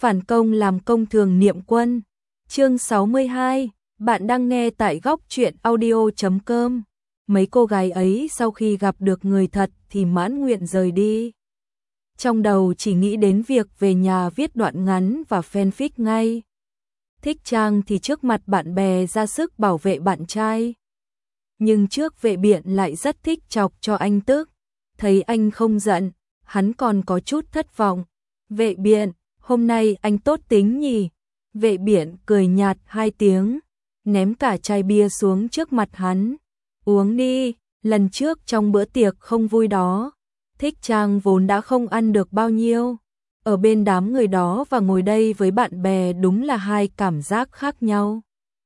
Phản công làm công thường niệm quân. Chương 62, bạn đang nghe tại góc truyện audio.com. Mấy cô gái ấy sau khi gặp được người thật thì mãn nguyện rời đi. Trong đầu chỉ nghĩ đến việc về nhà viết đoạn ngắn và fanfic ngay. Thích Trang thì trước mặt bạn bè ra sức bảo vệ bạn trai. Nhưng trước Vệ Biện lại rất thích chọc cho anh tức. Thấy anh không giận, hắn còn có chút thất vọng. Vệ Biện, hôm nay anh tốt tính nhỉ? Vệ Biện cười nhạt 2 tiếng, ném cả chai bia xuống trước mặt hắn. Uống đi, lần trước trong bữa tiệc không vui đó, Thích Trang vốn đã không ăn được bao nhiêu. Ở bên đám người đó và ngồi đây với bạn bè đúng là hai cảm giác khác nhau.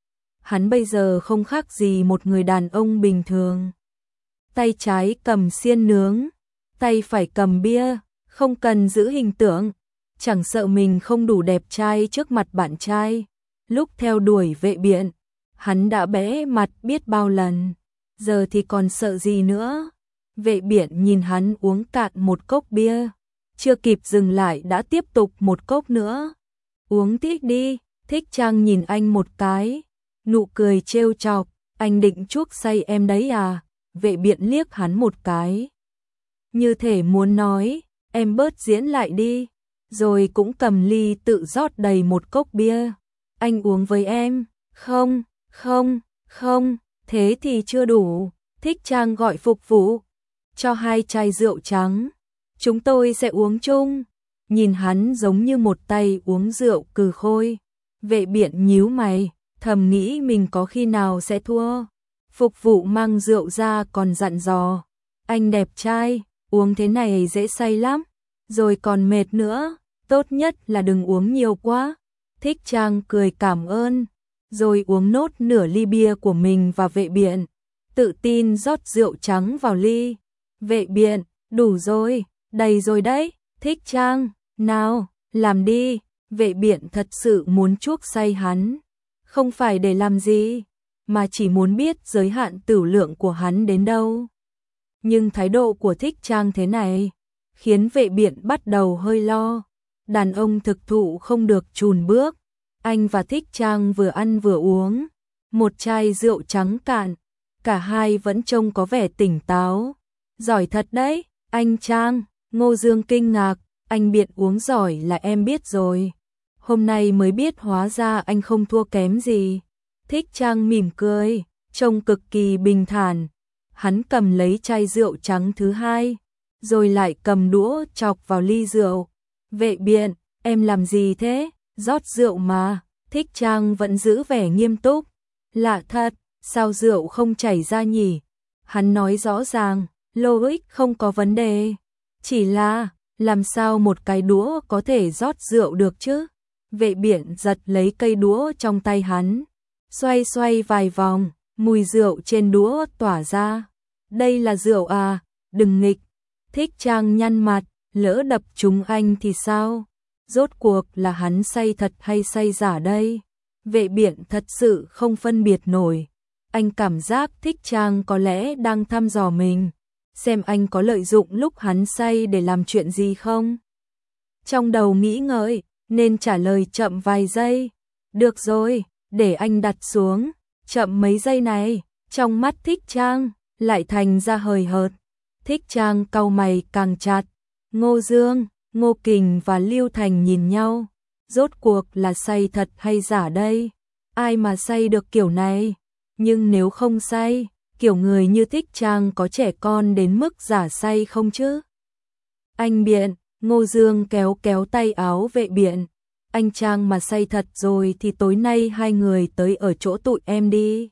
Hắn bây giờ không khác gì một người đàn ông bình thường. Tay trái cầm xiên nướng, tay phải cầm bia, không cần giữ hình tượng, chẳng sợ mình không đủ đẹp trai trước mặt bạn trai. Lúc theo đuổi Vệ Biện, hắn đã bẽ mặt biết bao lần, giờ thì còn sợ gì nữa. Vệ Biện nhìn hắn uống cạn một cốc bia, chưa kịp dừng lại đã tiếp tục một cốc nữa. Uống tiếp đi. Thích Trang nhìn anh một cái, nụ cười trêu chọc, anh định chuốc say em đấy à? Vệ Biện liếc hắn một cái, như thể muốn nói, em bớt diễn lại đi, rồi cũng cầm ly tự rót đầy một cốc bia. Anh uống với em. Không, không, không, thế thì chưa đủ. Thích Trang gọi phục vụ, cho 2 chai rượu trắng. Chúng tôi sẽ uống chung. Nhìn hắn giống như một tay uống rượu cừ khôi. Vệ Biện nhíu mày, thầm nghĩ mình có khi nào sẽ thua. Phục vụ mang rượu ra còn dặn dò, anh đẹp trai, uống thế này dễ say lắm, rồi còn mệt nữa, tốt nhất là đừng uống nhiều quá. Thích Trang cười cảm ơn, rồi uống nốt nửa ly bia của mình và Vệ Biện, tự tin rót rượu trắng vào ly. Vệ Biện, đủ rồi, đầy rồi đấy. Thích Trang, nào, làm đi. Vệ Biện thật sự muốn chuốc say hắn, không phải để làm gì, mà chỉ muốn biết giới hạn tửu lượng của hắn đến đâu. Nhưng thái độ của Thích Trang thế này, khiến Vệ Biện bắt đầu hơi lo. Đàn ông thực thụ không được chùn bước. Anh và Thích Trang vừa ăn vừa uống một chai rượu trắng cạn, cả hai vẫn trông có vẻ tỉnh táo. Giỏi thật đấy, anh Trang. Ngô Dương kinh ngạc, anh Biện uống giỏi là em biết rồi. Hôm nay mới biết hóa ra anh không thua kém gì. Thích Trang mỉm cười, trông cực kỳ bình thản. Hắn cầm lấy chai rượu trắng thứ 2, rồi lại cầm đũa chọc vào ly rượu. Vệ Biện, em làm gì thế? Rót rượu mà. Thích Trang vẫn giữ vẻ nghiêm túc. Lạ thật, sao rượu không chảy ra nhỉ? Hắn nói rõ ràng, logic không có vấn đề. Chỉ là, làm sao một cái đũa có thể rót rượu được chứ? Vệ Biện giật lấy cây đũa trong tay hắn, xoay xoay vài vòng, mùi rượu trên đũa tỏa ra. Đây là rượu à? Đừng nghịch. Thích Trang nhăn mặt, lỡ đập trúng anh thì sao? Rốt cuộc là hắn say thật hay say giả đây? Vệ Biện thật sự không phân biệt nổi. Anh cảm giác Thích Trang có lẽ đang thăm dò mình, xem anh có lợi dụng lúc hắn say để làm chuyện gì không. Trong đầu nghĩ ngợi, nên trả lời chậm vài giây. Được rồi, để anh đặt xuống. Chậm mấy giây này, trong mắt Thích Trang lại thành ra hời hợt. Thích Trang cau mày càng chặt. Ngô Dương, Ngô Kình và Lưu Thành nhìn nhau. Rốt cuộc là say thật hay giả đây? Ai mà say được kiểu này? Nhưng nếu không say, kiểu người như Thích Trang có trẻ con đến mức giả say không chứ? Anh Biện, Ngô Dương kéo kéo tay áo Vệ Biện. Anh Trang mà say thật rồi thì tối nay hai người tới ở chỗ tụi em đi.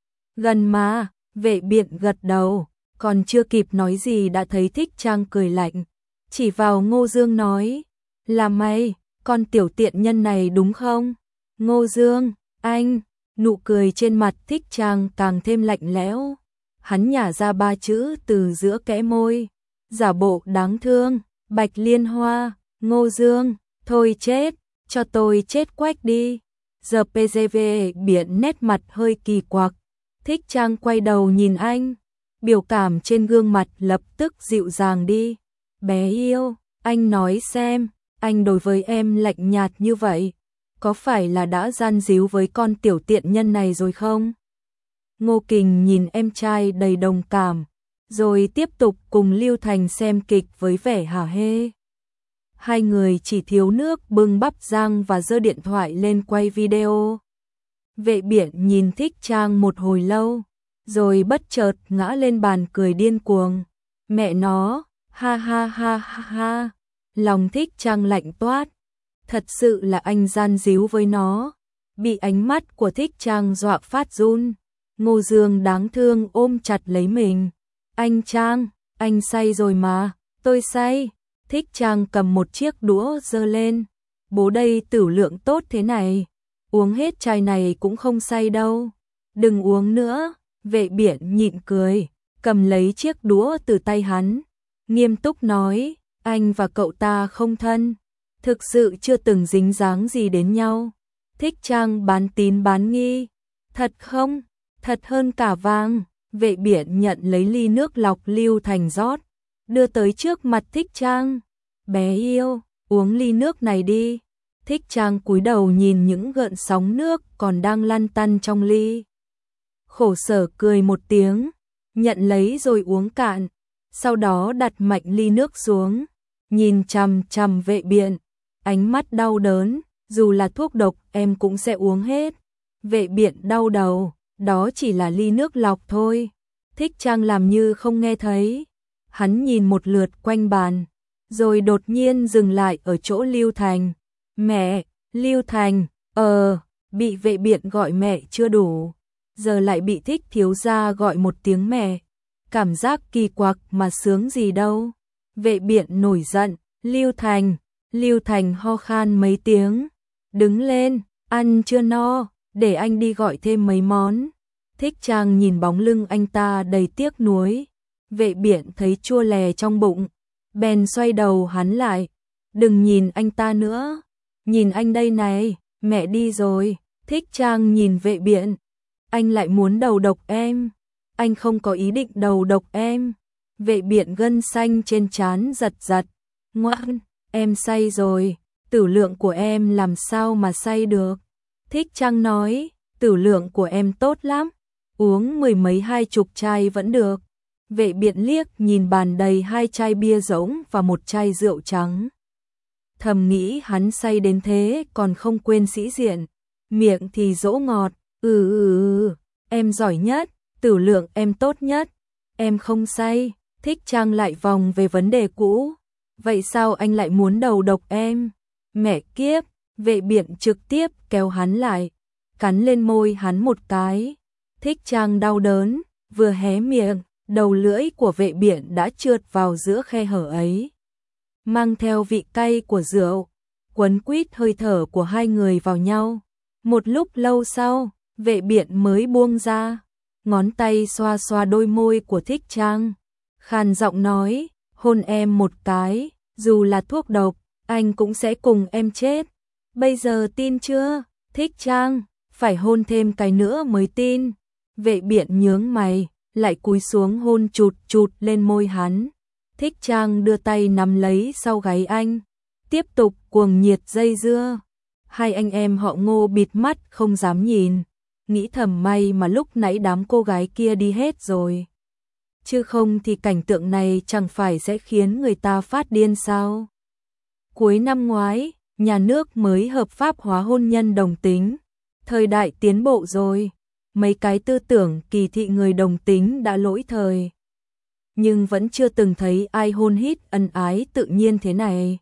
Gần mà. Vệ Biện gật đầu, còn chưa kịp nói gì đã thấy Thích Trang cười lạnh, chỉ vào Ngô Dương nói, là mày, con tiểu tiện nhân này đúng không? Ngô Dương, anh. Nụ cười trên mặt Thích Trang càng thêm lạnh lẽo. Hắn nhả ra 3 chữ từ giữa kẽ môi, giả bộ đáng thương. Bạch Liên Hoa. Ngô Dương, thôi chết, cho tôi chết quách đi. Giờ PGV Biện nét mặt hơi kỳ quặc. Thích Trang quay đầu nhìn anh, biểu cảm trên gương mặt lập tức dịu dàng đi. Bé yêu, anh nói xem, anh đối với em lạnh nhạt như vậy, có phải là đã gian díu với con tiểu tiện nhân này rồi không? Ngô Kình nhìn em trai đầy đồng cảm, rồi tiếp tục cùng Lưu Thành xem kịch với vẻ hả hê. Hai người chỉ thiếu nước bưng bắp rang và giơ điện thoại lên quay video. Vệ Biển nhìn Thích Trang một hồi lâu, rồi bất chợt ngã lên bàn cười điên cuồng. Mẹ nó, ha ha ha ha ha. Lòng Thích Trang lạnh toát. Thật sự là anh gian díu với nó. Bị ánh mắt của Thích Trang dọa phát run. Ngô Dương đáng thương ôm chặt lấy mình. Anh Trang, anh say rồi mà. Tôi say. Thích Trang cầm một chiếc đũa giơ lên. Bố đây tửu lượng tốt thế này, uống hết chai này cũng không say đâu. Đừng uống nữa. Vệ Biển nhịn cười, cầm lấy chiếc đũa từ tay hắn, nghiêm túc nói, anh và cậu ta không thân, thực sự chưa từng dính dáng gì đến nhau. Thích Trang bán tín bán nghi. Thật không? Thật hơn cả vàng. Vệ Biển nhận lấy ly nước lọc Lưu Thành rót, đưa tới trước mặt Thích Trang. Bé yêu, uống ly nước này đi. Thích Trang cúi đầu nhìn những gợn sóng nước còn đang lăn tăn trong ly. Khổ sở cười một tiếng, nhận lấy rồi uống cạn, sau đó đặt mạnh ly nước xuống, nhìn chằm chằm Vệ Biển, ánh mắt đau đớn, dù là thuốc độc em cũng sẽ uống hết. Vệ Biển đau đầu, đó chỉ là ly nước lọc thôi. Thích Trang làm như không nghe thấy, hắn nhìn một lượt quanh bàn, rồi đột nhiên dừng lại ở chỗ Lưu Thành. Mẹ, Lưu Thành, bị Vệ Biển gọi mẹ chưa đủ, giờ lại bị Thích thiếu gia gọi một tiếng mẹ. Cảm giác kỳ quặc mà sướng gì đâu. Vệ Biển nổi giận, Lưu Thành ho khan mấy tiếng. Đứng lên, ăn chưa no, để anh đi gọi thêm mấy món. Thích Trang nhìn bóng lưng anh ta đầy tiếc nuối. Vệ Biển thấy chua lè trong bụng, bèn xoay đầu hắn lại. Đừng nhìn anh ta nữa, nhìn anh đây này, mẹ đi rồi. Thích Trang nhìn Vệ Biển. Anh lại muốn đầu độc em. Anh không có ý định đầu độc em. Vệ Biển gân xanh trên trán giật giật. Ngoan, em say rồi, tửu lượng của em làm sao mà say được. Thích Trang nói, tửu lượng của em tốt lắm, uống 10 mấy 20 chai vẫn được. Vệ Biển liếc nhìn bàn đầy 2 chai bia rỗng và 1 chai rượu trắng. Thầm nghĩ hắn say đến thế còn không quên sĩ diện, miệng thì dỗ ngọt. Em giỏi nhất, tửu lượng em tốt nhất, em không say. Thích Trang lại vòng về vấn đề cũ. Vậy sao anh lại muốn đầu độc em? Mẹ kiếp, Vệ Biển trực tiếp kéo hắn lại, cắn lên môi hắn một cái. Thích Trang đau đớn, vừa hé miệng, đầu lưỡi của Vệ Biển đã trượt vào giữa khe hở ấy, mang theo vị cay của rượu, quấn quýt hơi thở của hai người vào nhau. Một lúc lâu sau, Vệ Biển mới buông ra, ngón tay xoa xoa đôi môi của Thích Trang, khàn giọng nói, hôn em một cái, dù là thuốc độc, anh cũng sẽ cùng em chết. Bây giờ tin chưa? Thích Trang, phải hôn thêm cái nữa mới tin. Vệ Biển nhướng mày, lại cúi xuống hôn chụt chụt lên môi hắn. Thích Trang đưa tay nắm lấy sau gáy anh, tiếp tục cuồng nhiệt dây dưa. Hai anh em họ Ngô bịt mắt không dám nhìn, nghĩ thầm may mà lúc nãy đám cô gái kia đi hết rồi, chứ không thì cảnh tượng này chẳng phải sẽ khiến người ta phát điên sao. Cuối năm ngoái, nhà nước mới hợp pháp hóa hôn nhân đồng tính. Thời đại tiến bộ rồi, mấy cái tư tưởng kỳ thị người đồng tính đã lỗi thời. Nhưng vẫn chưa từng thấy ai hôn hít ân ái tự nhiên thế này.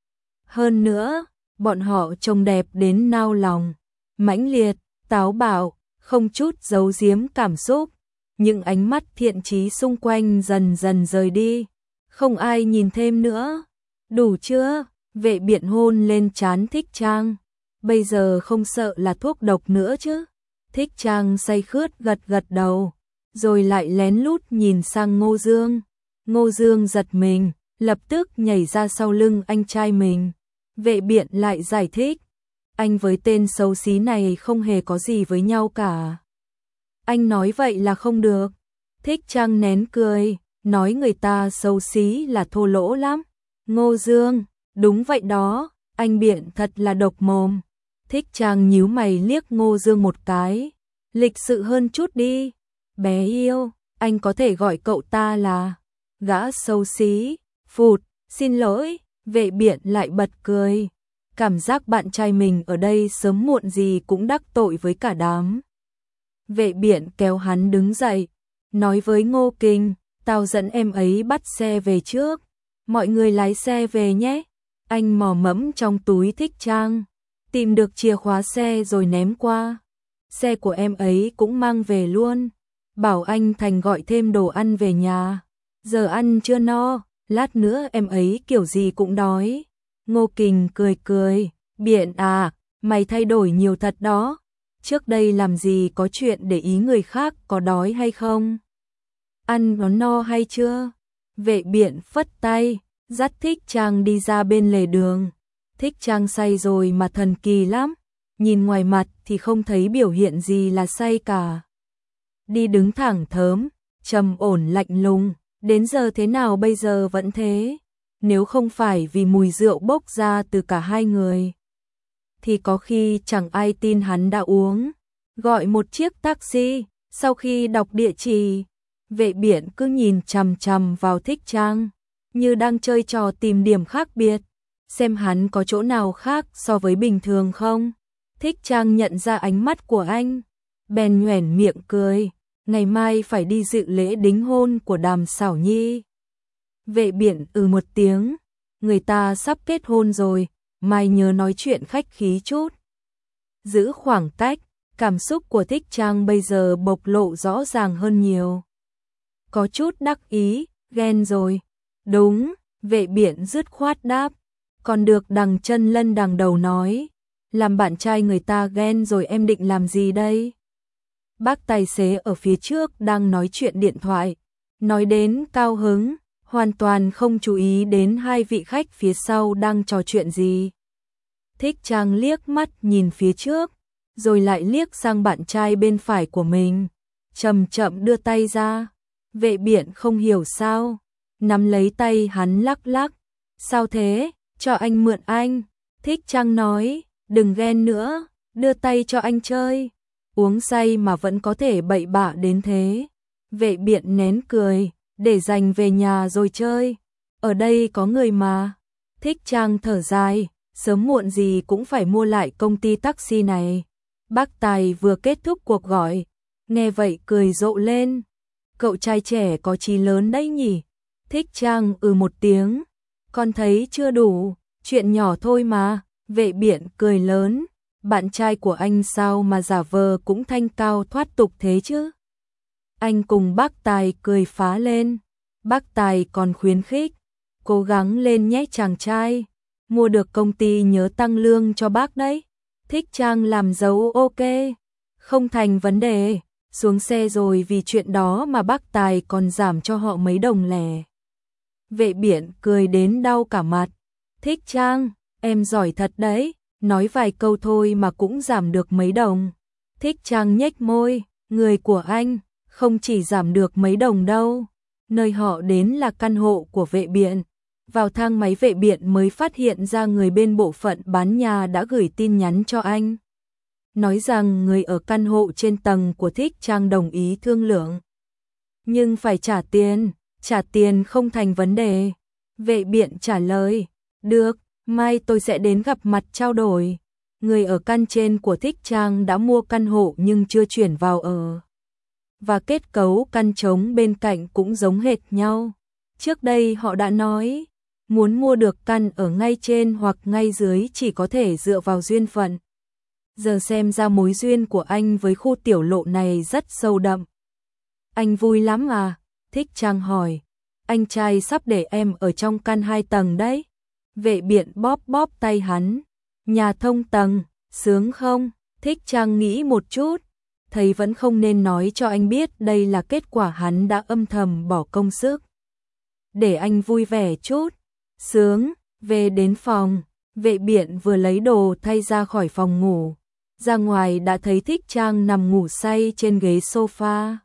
Hơn nữa, bọn họ trông đẹp đến nao lòng, mãnh liệt, táo bạo, không chút giấu giếm cảm xúc. Những ánh mắt thiện chí xung quanh dần dần rời đi, không ai nhìn thêm nữa. Đủ chưa? Vệ Biển hôn lên trán Thích Trang. Bây giờ không sợ là thuốc độc nữa chứ? Thích Trang say khướt gật gật đầu, rồi lại lén lút nhìn sang Ngô Dương. Ngô Dương giật mình, lập tức nhảy ra sau lưng anh trai mình. Vệ Biển lại giải thích, anh với tên xấu xí này không hề có gì với nhau cả. Anh nói vậy là không được. Thích Trang nén cười, nói người ta xấu xí là thô lỗ lắm. Ngô Dương, đúng vậy đó, Anh Biện thật là độc mồm. Thích Trang nhíu mày liếc Ngô Dương một cái. Lịch sự hơn chút đi. Bé yêu, anh có thể gọi cậu ta là gã xấu xí. Phụt, xin lỗi. Vệ Biện lại bật cười. Cảm giác bạn trai mình ở đây sớm muộn gì cũng đắc tội với cả đám. Vệ Biện kéo hắn đứng dậy, nói với Ngô Kinh, tao dẫn em ấy bắt xe về trước. Mọi người lái xe về nhé. Anh mò mẫm trong túi Thích Trang, tìm được chìa khóa xe rồi ném qua. Xe của em ấy cũng mang về luôn. Bảo anh Thành gọi thêm đồ ăn về nhà. Giờ ăn chưa no, lát nữa em ấy kiểu gì cũng đói. Ngô Kình cười cười, Biện à, mày thay đổi nhiều thật đó. Trước đây làm gì có chuyện để ý người khác có đói hay không? Ăn nó no hay chưa? Vệ Biện phất tay, dắt Thích Trang đi ra bên lề đường. Thích Trang say rồi mà thần kỳ lắm. Nhìn ngoài mặt thì không thấy biểu hiện gì là say cả. Đi đứng thẳng thớm, trầm ổn lạnh lùng, đến giờ thế nào bây giờ vẫn thế. Nếu không phải vì mùi rượu bốc ra từ cả hai người, thì có khi chẳng ai tin hắn đã uống. Gọi một chiếc taxi, sau khi đọc địa chỉ, Vệ Biện cứ nhìn chằm chằm vào Thích Trang, như đang chơi trò tìm điểm khác biệt, xem hắn có chỗ nào khác so với bình thường không. Thích Trang nhận ra ánh mắt của anh, bèn nhoẻn miệng cười, ngày mai phải đi dự lễ đính hôn của Đàm Xảo Nhi. Vệ Biện một tiếng, người ta sắp kết hôn rồi, mai nhớ nói chuyện khách khí chút. Giữ khoảng cách, cảm xúc của Thích Trang bây giờ bộc lộ rõ ràng hơn nhiều. Có chút đắc ý, ghen rồi. Đúng, Vệ Biện dứt khoát đáp, còn được đằng chân lân đằng đầu nói, làm bạn trai người ta ghen rồi em định làm gì đây? Bác tài xế ở phía trước đang nói chuyện điện thoại, nói đến cao hứng, hoàn toàn không chú ý đến hai vị khách phía sau đang trò chuyện gì. Thích Trang liếc mắt nhìn phía trước, rồi lại liếc sang bạn trai bên phải của mình, chậm chậm đưa tay ra. Vệ Biện không hiểu sao, nắm lấy tay hắn lắc lắc. Sao thế, cho anh mượn anh. Thích Trang nói, đừng ghen nữa, đưa tay cho anh chơi. Uống say mà vẫn có thể bậy bạ đến thế. Vệ Biện nén cười, để dành về nhà rồi chơi. Ở đây có người mà. Thích Trang thở dài, sớm muộn gì cũng phải mua lại công ty taxi này. Bác Tài vừa kết thúc cuộc gọi, nghe vậy cười rộ lên. Cậu trai trẻ có chí lớn đấy nhỉ. Thích Trang một tiếng, con thấy chưa đủ, chuyện nhỏ thôi mà. Vệ Biện cười lớn, bạn trai của anh sao mà giả vờ cũng thanh cao thoát tục thế chứ. Anh cùng bác Tài cười phá lên. Bác Tài còn khuyến khích, cố gắng lên nhé chàng trai, mua được công ty nhớ tăng lương cho bác đấy. Thích Trang làm dấu ok, không thành vấn đề. Xuống xe rồi vì chuyện đó mà bác Tài còn giảm cho họ mấy đồng lẻ. Vệ Biện cười đến đau cả mặt. Thích Trang, em giỏi thật đấy, nói vài câu thôi mà cũng giảm được mấy đồng. Thích Trang nhếch môi, người của anh không chỉ giảm được mấy đồng đâu. Nơi họ đến là căn hộ của Vệ Biện. Vào thang máy Vệ Biện mới phát hiện ra người bên bộ phận bán nhà đã gửi tin nhắn cho anh, nói rằng người ở căn hộ trên tầng của Thích Trang đồng ý thương lượng, nhưng phải trả tiền không thành vấn đề. Vệ Biện trả lời, được, mai tôi sẽ đến gặp mặt trao đổi. Người ở căn trên của Thích Trang đã mua căn hộ nhưng chưa chuyển vào ở, và kết cấu căn trống bên cạnh cũng giống hệt nhau. Trước đây họ đã nói, muốn mua được căn ở ngay trên hoặc ngay dưới chỉ có thể dựa vào duyên phận. Giờ xem ra mối duyên của anh với khu tiểu lộ này rất sâu đậm. Anh vui lắm à? Thích Trang hỏi. Anh trai sắp để em ở trong căn 2 tầng đấy. Vệ Biện bóp bóp tay hắn. Nhà thông tầng, sướng không? Thích Trang nghĩ một chút, thấy vẫn không nên nói cho anh biết đây là kết quả hắn đã âm thầm bỏ công sức. Để anh vui vẻ chút. Sướng, về đến phòng, Vệ Biện vừa lấy đồ thay ra khỏi phòng ngủ. Ra ngoài đã thấy Thích Trang nằm ngủ say trên ghế sofa.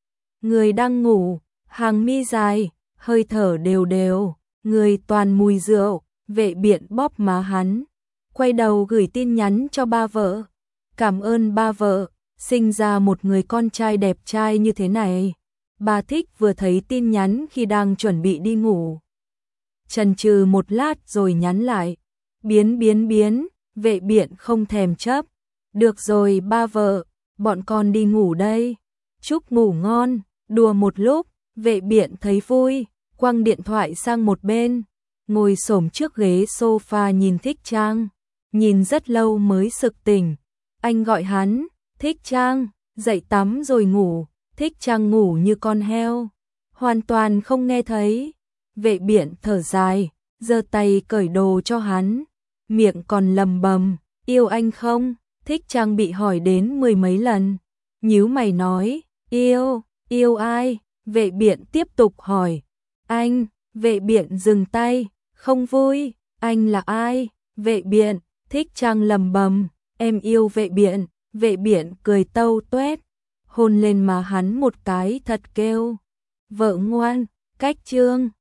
Người đang ngủ, hàng mi dài, hơi thở đều đều, người toàn mùi rượu. Vệ Biện bóp má hắn, quay đầu gửi tin nhắn cho ba vợ. Cảm ơn ba vợ, sinh ra một người con trai đẹp trai như thế này. Bà Thích vừa thấy tin nhắn khi đang chuẩn bị đi ngủ. Chần chừ một lát rồi nhắn lại. Biến, Vệ Biện không thèm chấp. Được rồi ba vợ, bọn con đi ngủ đây. Chúc ngủ ngon, đùa một lúc, Vệ Biện thấy vui, quăng điện thoại sang một bên, ngồi xổm trước ghế sofa nhìn Thích Trang, nhìn rất lâu mới sực tỉnh. Anh gọi hắn, Thích Trang, dậy tắm rồi ngủ. Thích Trang ngủ như con heo, hoàn toàn không nghe thấy. Vệ Biện thở dài, giơ tay cởi đồ cho hắn, miệng còn lầm bầm, yêu anh không? Thích Trang bị hỏi đến 10 mấy lần, nhíu mày nói, yêu ai? Vệ Biện tiếp tục hỏi, anh. Vệ Biện dừng tay, không vui, anh là ai? Vệ Biện. Thích Trang lầm bầm, em yêu Vệ Biện. Vệ Biện cười tâu tuét, hôn lên má hắn một cái thật kêu, vợ ngoan. Cách chương